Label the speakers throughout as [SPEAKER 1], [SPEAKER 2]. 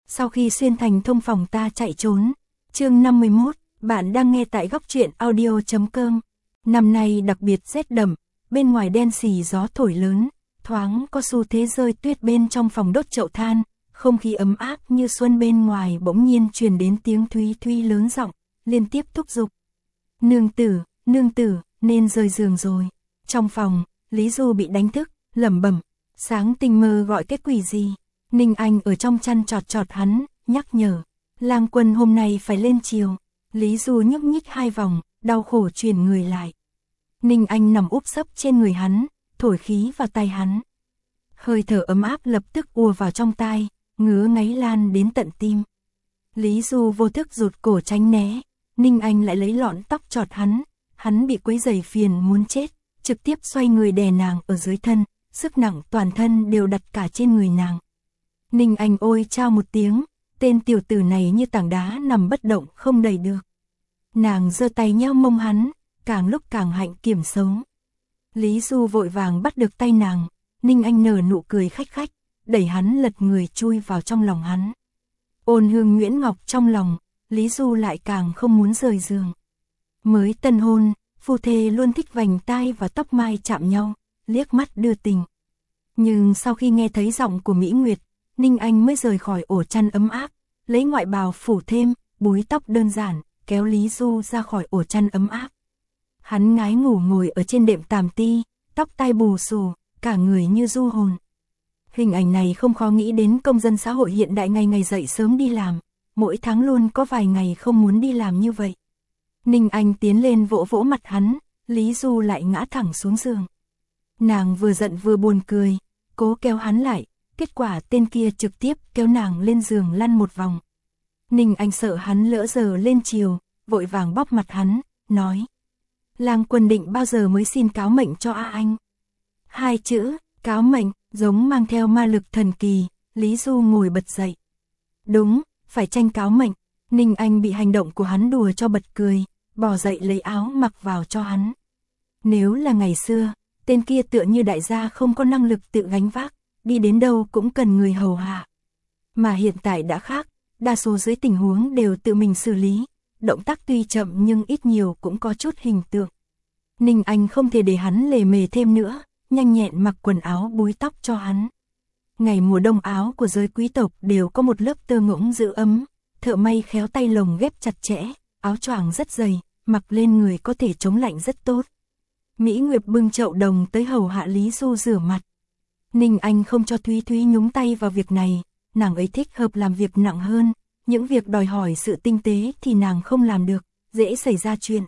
[SPEAKER 1] sau khi xuyên thành thông phòng ta chạy trốn. Chương 51, bạn đang nghe tại góc truyện audio.com. Năm nay đặc biệt rét đậm, bên ngoài đen xì gió thổi lớn, thoáng có xu thế rơi tuyết bên trong phòng đốt chậu than, không khí ấm áp như xuân bên ngoài bỗng nhiên truyền đến tiếng Thúy Thúy lớn giọng, liên tiếp thúc giục. Nương tử, nên rời giường rồi. Trong phòng, Lý Du bị đánh thức, lẩm bẩm, sáng tinh mơ gọi cái quỷ gì. Ninh Anh ở trong chăn chọt hắn, nhắc nhở, Lang Quân hôm nay phải lên chiều. Lý Du nhúc nhích hai vòng, đau khổ chuyển người lại. Ninh Anh nằm úp sấp trên người hắn, thổi khí vào tai hắn. Hơi thở ấm áp lập tức ùa vào trong tai, ngứa ngáy lan đến tận tim. Lý Du vô thức rụt cổ tránh né, Ninh Anh lại lấy lọn tóc chọt hắn bị quấy rầy phiền muốn chết, trực tiếp xoay người đè nàng ở dưới thân, sức nặng toàn thân đều đặt cả trên người nàng. Ninh Anh ôi chao một tiếng, tên tiểu tử này như tảng đá nằm bất động không đẩy được. Nàng giơ tay nheo mông hắn, càng lúc càng hạnh kiểm xấu. Lý Du vội vàng bắt được tay nàng, Ninh Anh nở nụ cười khách, đẩy hắn lật người chui vào trong lòng hắn. Ôn hương nhuyễn ngọc trong lòng, Lý Du lại càng không muốn rời giường. Mới tân hôn, phu thê luôn thích vành tai và tóc mai chạm nhau, liếc mắt đưa tình. Nhưng sau khi nghe thấy giọng của Mỹ Nguyệt, Ninh Anh mới rời khỏi ổ chăn ấm áp, lấy ngoại bào phủ thêm, búi tóc đơn giản, kéo Lý Du ra khỏi ổ chăn ấm áp. Hắn ngái ngủ ngồi ở trên đệm tàm ti, tóc tai bù xù, cả người như du hồn. Hình ảnh này không khó nghĩ đến công dân xã hội hiện đại ngày dậy sớm đi làm, mỗi tháng luôn có vài ngày không muốn đi làm như vậy. Ninh Anh tiến lên vỗ vỗ mặt hắn, Lý Du lại ngã thẳng xuống giường. Nàng vừa giận vừa buồn cười, cố kéo hắn lại, kết quả tên kia trực tiếp kéo nàng lên giường lăn một vòng. Ninh Anh sợ hắn lỡ giờ lên chiều, vội vàng bóp mặt hắn, nói: Lang Quân định bao giờ mới xin cáo mệnh cho A Anh? Hai chữ, cáo mệnh, giống mang theo ma lực thần kỳ, Lý Du ngồi bật dậy. Đúng, phải tranh cáo mệnh. Ninh Anh bị hành động của hắn đùa cho bật cười, bò dậy lấy áo mặc vào cho hắn. Nếu là ngày xưa, tên kia tựa như đại gia không có năng lực tự gánh vác, đi đến đâu cũng cần người hầu hạ. Mà hiện tại đã khác, đa số dưới tình huống đều tự mình xử lý, động tác tuy chậm nhưng ít nhiều cũng có chút hình tượng. Ninh Anh không thể để hắn lề mề thêm nữa, nhanh nhẹn mặc quần áo búi tóc cho hắn. Ngày mùa đông áo của giới quý tộc đều có một lớp tơ ngỗng giữ ấm, thợ may khéo tay lồng ghép chặt chẽ, áo choàng rất dày, mặc lên người có thể chống lạnh rất tốt. Mỹ Nguyệt bưng chậu đồng tới hầu hạ Lý Du rửa mặt. Ninh Anh không cho Thúy Thúy nhúng tay vào việc này, nàng ấy thích hợp làm việc nặng hơn, những việc đòi hỏi sự tinh tế thì nàng không làm được, dễ xảy ra chuyện.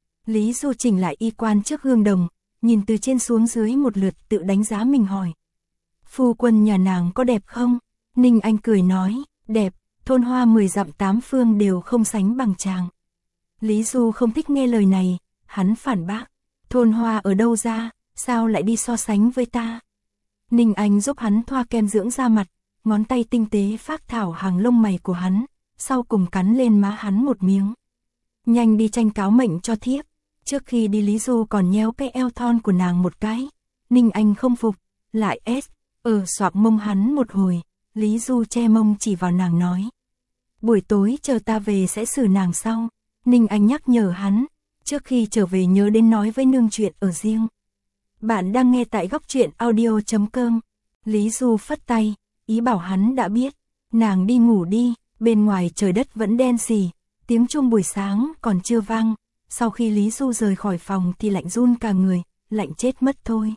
[SPEAKER 1] Lý Du chỉnh lại y quan trước gương đồng, nhìn từ trên xuống dưới một lượt tự đánh giá mình hỏi: Phu quân nhà nàng có đẹp không? Ninh Anh cười nói: đẹp, thôn hoa 10 dặm 8 phương đều không sánh bằng chàng. Lý Du không thích nghe lời này, hắn phản bác: thôn hoa ở đâu ra, sao lại đi so sánh với ta? Ninh Anh giúp hắn thoa kem dưỡng da mặt, ngón tay tinh tế phác thảo hàng lông mày của hắn, sau cùng cắn lên má hắn một miếng. Nhanh đi tranh cáo mệnh cho thiếp. Trước khi đi Lý Du còn nhéo cái eo thon của nàng một cái. Ninh Anh không phục, lại xoạc mông hắn một hồi. Lý Du che mông chỉ vào nàng nói: buổi tối chờ ta về sẽ xử nàng sau. Ninh Anh nhắc nhở hắn, trước khi trở về nhớ đến nói với nương chuyện ở riêng. Bạn đang nghe tại góc truyện audio.com. Lý Du phất tay, ý bảo hắn đã biết. Nàng đi ngủ đi, bên ngoài trời đất vẫn đen xì, tiếng chuông buổi sáng còn chưa vang. Sau khi Lý Du rời khỏi phòng thì lạnh run cả người, lạnh chết mất thôi.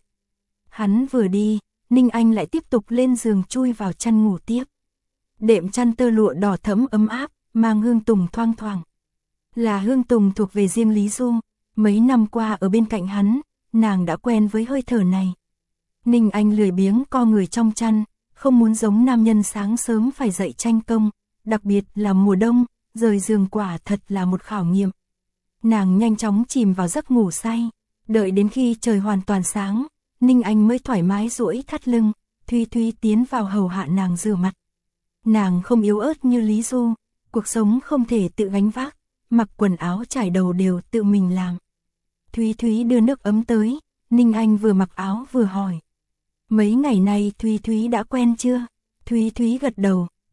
[SPEAKER 1] Hắn vừa đi, Ninh Anh lại tiếp tục lên giường chui vào chăn ngủ tiếp. Đệm chăn tơ lụa đỏ thẫm ấm áp, mang hương tùng thoang thoảng. Là hương tùng thuộc về riêng Lý Du, mấy năm qua ở bên cạnh hắn, nàng đã quen với hơi thở này. Ninh Anh lười biếng co người trong chăn, không muốn giống nam nhân sáng sớm phải dậy tranh công, đặc biệt là mùa đông, rời giường quả thật là một khảo nghiệm. Nàng nhanh chóng chìm vào giấc ngủ say, đợi đến khi trời hoàn toàn sáng, Ninh Anh mới thoải mái duỗi thắt lưng, Thúy Thúy tiến vào hầu hạ nàng rửa mặt. Nàng không yếu ớt như Lý Du, cuộc sống không thể tự gánh vác, mặc quần áo trải đầu đều tự mình làm. Thúy Thúy đưa nước ấm tới, Ninh Anh vừa mặc áo vừa hỏi: mấy ngày nay Thúy Thúy đã quen chưa? Thúy Thúy gật đầu,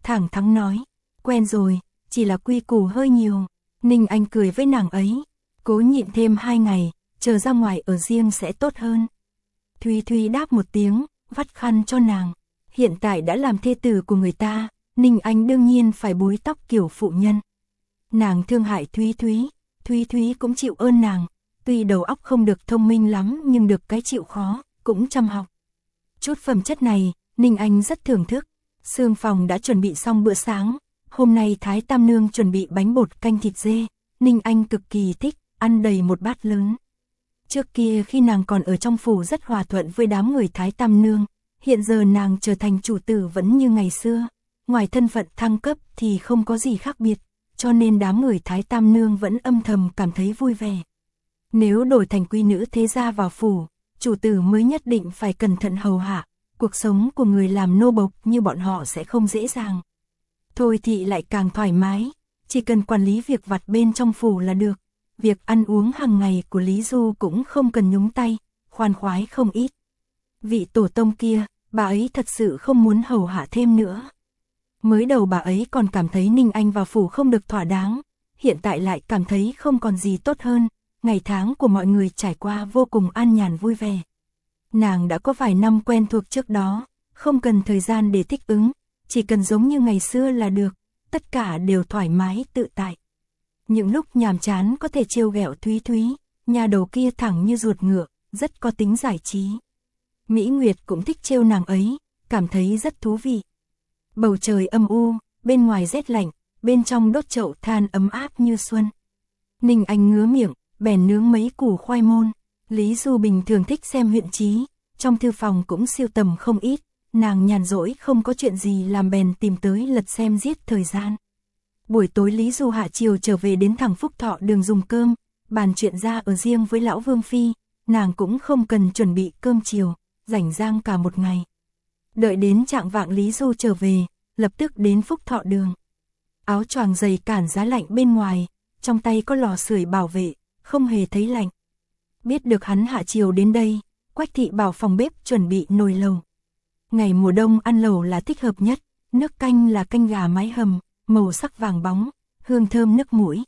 [SPEAKER 1] thẳng thắn nói, quen rồi, chỉ là quy củ hơi nhiều. Ninh Anh cười với nàng ấy, cố nhịn thêm 2 ngày, chờ ra ngoài ở riêng sẽ tốt hơn. Thúy Thúy đáp một tiếng, vắt khăn cho nàng. Hiện tại đã làm thê tử của người ta, Ninh Anh đương nhiên phải búi tóc kiểu phụ nhân. Nàng thương hại Thúy Thúy, Thúy Thúy cũng chịu ơn nàng, tuy đầu óc không được thông minh lắm nhưng được cái chịu khó, cũng chăm học. Chút phẩm chất này, Ninh Anh rất thưởng thức. Sương phòng đã chuẩn bị xong bữa sáng, hôm nay Thái Tam Nương chuẩn bị bánh bột canh thịt dê, Ninh Anh cực kỳ thích, ăn đầy một bát lớn. Trước kia khi nàng còn ở trong phủ rất hòa thuận với đám người Thái Tam Nương, hiện giờ nàng trở thành chủ tử vẫn như ngày xưa, ngoài thân phận thăng cấp thì không có gì khác biệt, cho nên đám người Thái Tam Nương vẫn âm thầm cảm thấy vui vẻ. Nếu đổi thành quý nữ thế gia vào phủ, chủ tử mới nhất định phải cẩn thận hầu hạ, cuộc sống của người làm nô bộc như bọn họ sẽ không dễ dàng. Thôi thì lại càng thoải mái, chỉ cần quản lý việc vặt bên trong phủ là được. Việc ăn uống hàng ngày của Lý Du cũng không cần nhúng tay, khoan khoái không ít. Vị tổ tông kia, bà ấy thật sự không muốn hầu hạ thêm nữa. Mới đầu bà ấy còn cảm thấy Ninh Anh vào phủ không được thỏa đáng, hiện tại lại cảm thấy không còn gì tốt hơn, ngày tháng của mọi người trải qua vô cùng an nhàn vui vẻ. Nàng đã có vài năm quen thuộc trước đó, không cần thời gian để thích ứng, chỉ cần giống như ngày xưa là được, tất cả đều thoải mái tự tại. Những lúc nhàm chán có thể trêu ghẹo Thúy Thúy, nhà đầu kia thẳng như ruột ngựa, rất có tính giải trí. Mỹ Nguyệt cũng thích trêu nàng ấy, cảm thấy rất thú vị. Bầu trời âm u, bên ngoài rét lạnh, bên trong đốt chậu than ấm áp như xuân. Ninh Anh ngứa miệng, bèn nướng mấy củ khoai môn. Lý Du bình thường thích xem huyện chí, trong thư phòng cũng siêu tầm không ít, nàng nhàn rỗi không có chuyện gì làm bèn tìm tới lật xem giết thời gian. Buổi tối Lý Du hạ chiều trở về đến thẳng Phúc Thọ đường dùng cơm, bàn chuyện ra ở riêng với lão Vương Phi, nàng cũng không cần chuẩn bị cơm chiều, rảnh rang cả một ngày. Đợi đến trạng vạng Lý Du trở về, lập tức đến Phúc Thọ đường. Áo choàng dày cản giá lạnh bên ngoài, trong tay có lò sưởi bảo vệ, không hề thấy lạnh. Biết được hắn hạ chiều đến đây, Quách thị bảo phòng bếp chuẩn bị nồi lẩu. Ngày mùa đông ăn lẩu là thích hợp nhất, nước canh là canh gà mái hầm, màu sắc vàng bóng, hương thơm nức mũi.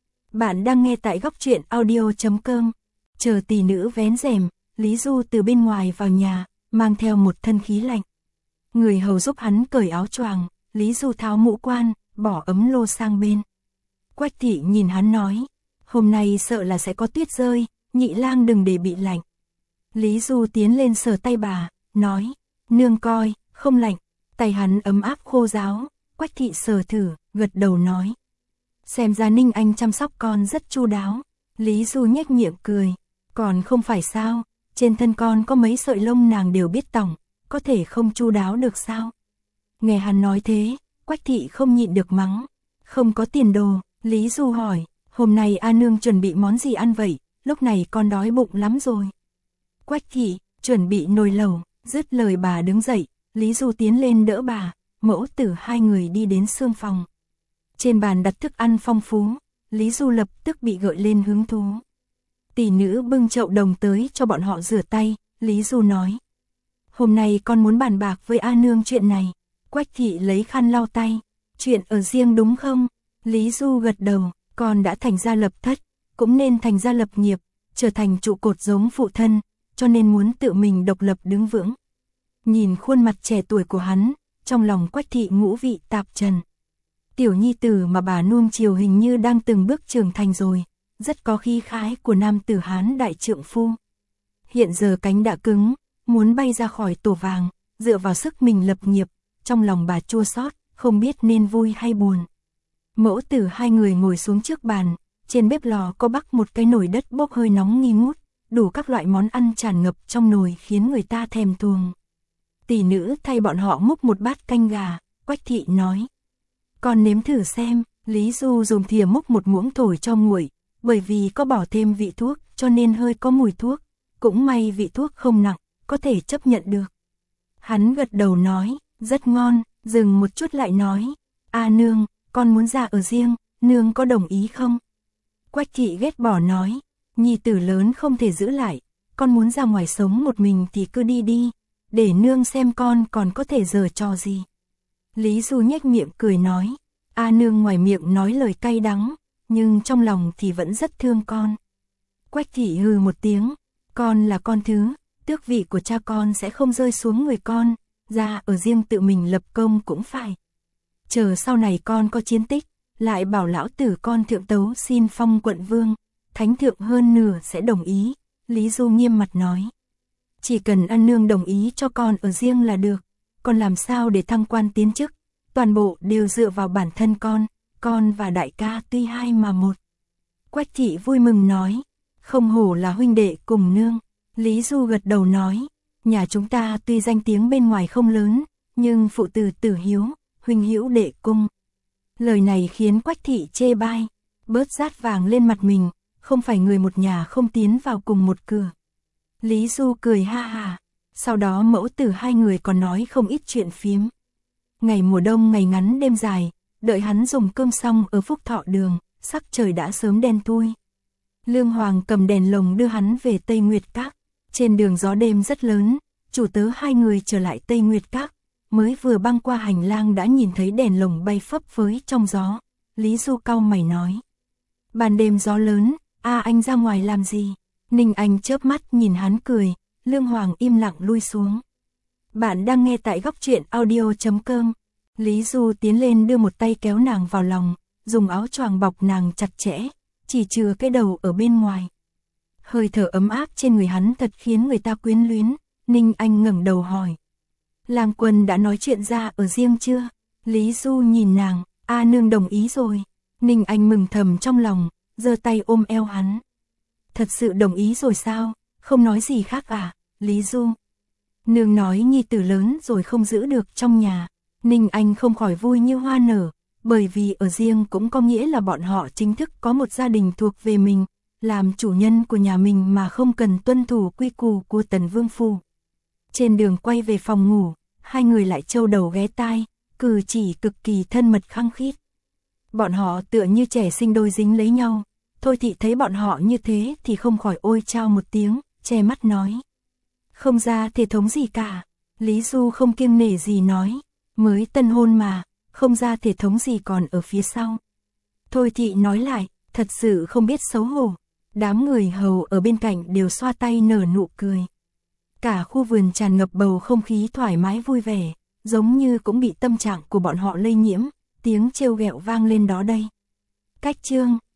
[SPEAKER 1] Bạn đang nghe tại góc truyện audio.com. Chờ tỷ nữ vén rèm, Lý Du từ bên ngoài vào nhà, mang theo một thân khí lạnh. Người hầu giúp hắn cởi áo choàng, Lý Du tháo mũ quan, bỏ ấm lô sang bên. Quách thị nhìn hắn nói, hôm nay sợ là sẽ có tuyết rơi, nhị lang đừng để bị lạnh. Lý Du tiến lên sờ tay bà, nói, nương coi, không lạnh, tay hắn ấm áp khô ráo. Quách thị sờ thử, gật đầu nói, xem ra Ninh Anh chăm sóc con rất chu đáo. Lý Du nhếch miệng cười, còn không phải sao, trên thân con có mấy sợi lông nàng đều biết tỏng, có thể không chu đáo được sao? Nghe hắn nói thế, Quách thị không nhịn được mắng, không có tiền đồ. Lý Du hỏi, hôm nay A nương chuẩn bị món gì ăn vậy, lúc này con đói bụng lắm rồi. Quách thị, chuẩn bị nồi lẩu. Dứt lời bà đứng dậy, Lý Du tiến lên đỡ bà, mẫu tử hai người đi đến sương phòng. Trên bàn đặt thức ăn phong phú, Lý Du lập tức bị gợi lên hứng thú. Tỷ nữ bưng chậu đồng tới cho bọn họ rửa tay, Lý Du nói, hôm nay con muốn bàn bạc với A nương chuyện này. Quách thị lấy khăn lau tay, chuyện ở riêng đúng không? Lý Du gật đầu, con đã thành gia lập thất, cũng nên thành gia lập nghiệp, trở thành trụ cột giống phụ thân, cho nên muốn tự mình độc lập đứng vững. Nhìn khuôn mặt trẻ tuổi của hắn, trong lòng Quách thị ngũ vị tạp trần. Tiểu nhi tử mà bà nuông chiều hình như đang từng bước trưởng thành rồi, rất có khí khái của nam tử Hán đại trượng phu. Hiện giờ cánh đã cứng, muốn bay ra khỏi tổ vàng, dựa vào sức mình lập nghiệp, trong lòng bà chua xót, không biết nên vui hay buồn. Mẫu tử hai người ngồi xuống trước bàn, trên bếp lò có bắc một cái nồi đất bốc hơi nóng nghi ngút, đủ các loại món ăn tràn ngập trong nồi khiến người ta thèm thuồng. Tỷ nữ thay bọn họ múc một bát canh gà, Quách thị nói, con nếm thử xem. Lý Du dùng thìa múc một muỗng thổi cho nguội, bởi vì có bỏ thêm vị thuốc cho nên hơi có mùi thuốc, cũng may vị thuốc không nặng, có thể chấp nhận được. Hắn gật đầu nói, rất ngon, dừng một chút lại nói, A nương, con muốn ra ở riêng, nương có đồng ý không? Quách thị ghét bỏ nói, nhi tử lớn không thể giữ lại, con muốn ra ngoài sống một mình thì cứ đi đi, để nương xem con còn có thể giở trò gì. Lý Du nhếch miệng cười nói. A Nương ngoài miệng nói lời cay đắng, nhưng trong lòng thì vẫn rất thương con. Quách thị hừ một tiếng, con là con thứ, tước vị của cha con sẽ không rơi xuống người con, ra ở riêng tự mình lập công cũng phải. Chờ sau này con có chiến tích, lại bảo lão tử con thượng tấu xin phong quận vương, thánh thượng hơn nửa sẽ đồng ý, Lý Du nghiêm mặt nói. Chỉ cần A Nương đồng ý cho con ở riêng là được, còn làm sao để thăng quan tiến chức, toàn bộ đều dựa vào bản thân con và đại ca tuy hai mà một. Quách thị vui mừng nói, không hổ là huynh đệ cùng nương. Lý Du gật đầu nói, nhà chúng ta tuy danh tiếng bên ngoài không lớn, nhưng phụ tử tử hiếu, huynh hữu đệ cung. Lời này khiến Quách thị chê bai, bớt rát vàng lên mặt mình, không phải người một nhà không tiến vào cùng một cửa. Lý Du cười ha hà, sau đó mẫu tử hai người còn nói không ít chuyện phiếm. Ngày mùa đông ngày ngắn đêm dài, đợi hắn dùng cơm xong ở Phúc Thọ Đường, sắc trời đã sớm đen thui. Lương Hoàng cầm đèn lồng đưa hắn về Tây Nguyệt Các. Trên đường gió đêm rất lớn, chủ tớ hai người trở lại Tây Nguyệt Các, mới vừa băng qua hành lang đã nhìn thấy đèn lồng bay phấp phới trong gió. Lý Du cau mày nói, ban đêm gió lớn, anh ra ngoài làm gì? Ninh Anh chớp mắt nhìn hắn cười, Lương Hoàng im lặng lui xuống. Bạn đang nghe tại góc truyện audio.com. Lý Du tiến lên đưa một tay kéo nàng vào lòng, dùng áo choàng bọc nàng chặt chẽ, chỉ chừa cái đầu ở bên ngoài. Hơi thở ấm áp trên người hắn thật khiến người ta quyến luyến. Ninh Anh ngẩng đầu hỏi, Lang Quân đã nói chuyện ra ở riêng chưa? Lý Du nhìn nàng, A Nương đồng ý rồi. Ninh Anh mừng thầm trong lòng, giơ tay ôm eo hắn. Thật sự đồng ý rồi sao? Không nói gì khác à? Lý Du. Nương nói nhi tử lớn rồi không giữ được trong nhà. Ninh Anh không khỏi vui như hoa nở, bởi vì ở riêng cũng có nghĩa là bọn họ chính thức có một gia đình thuộc về mình, làm chủ nhân của nhà mình mà không cần tuân thủ quy củ của Tần Vương phủ. Trên đường quay về phòng ngủ, hai người lại trâu đầu ghé tai, cử chỉ cực kỳ thân mật khăng khít. Bọn họ tựa như trẻ sinh đôi dính lấy nhau. Thôi Thị thấy bọn họ như thế thì không khỏi ôi chao một tiếng, che mắt nói. Không ra thể thống gì cả. Lý Du không kiêng nể gì nói, mới tân hôn mà, không ra thể thống gì còn ở phía sau. Thôi Thị nói lại, thật sự không biết xấu hổ. Đám người hầu ở bên cạnh đều xoa tay nở nụ cười. Cả khu vườn tràn ngập bầu không khí thoải mái vui vẻ, giống như cũng bị tâm trạng của bọn họ lây nhiễm, tiếng trêu ghẹo vang lên đó đây. Cách chương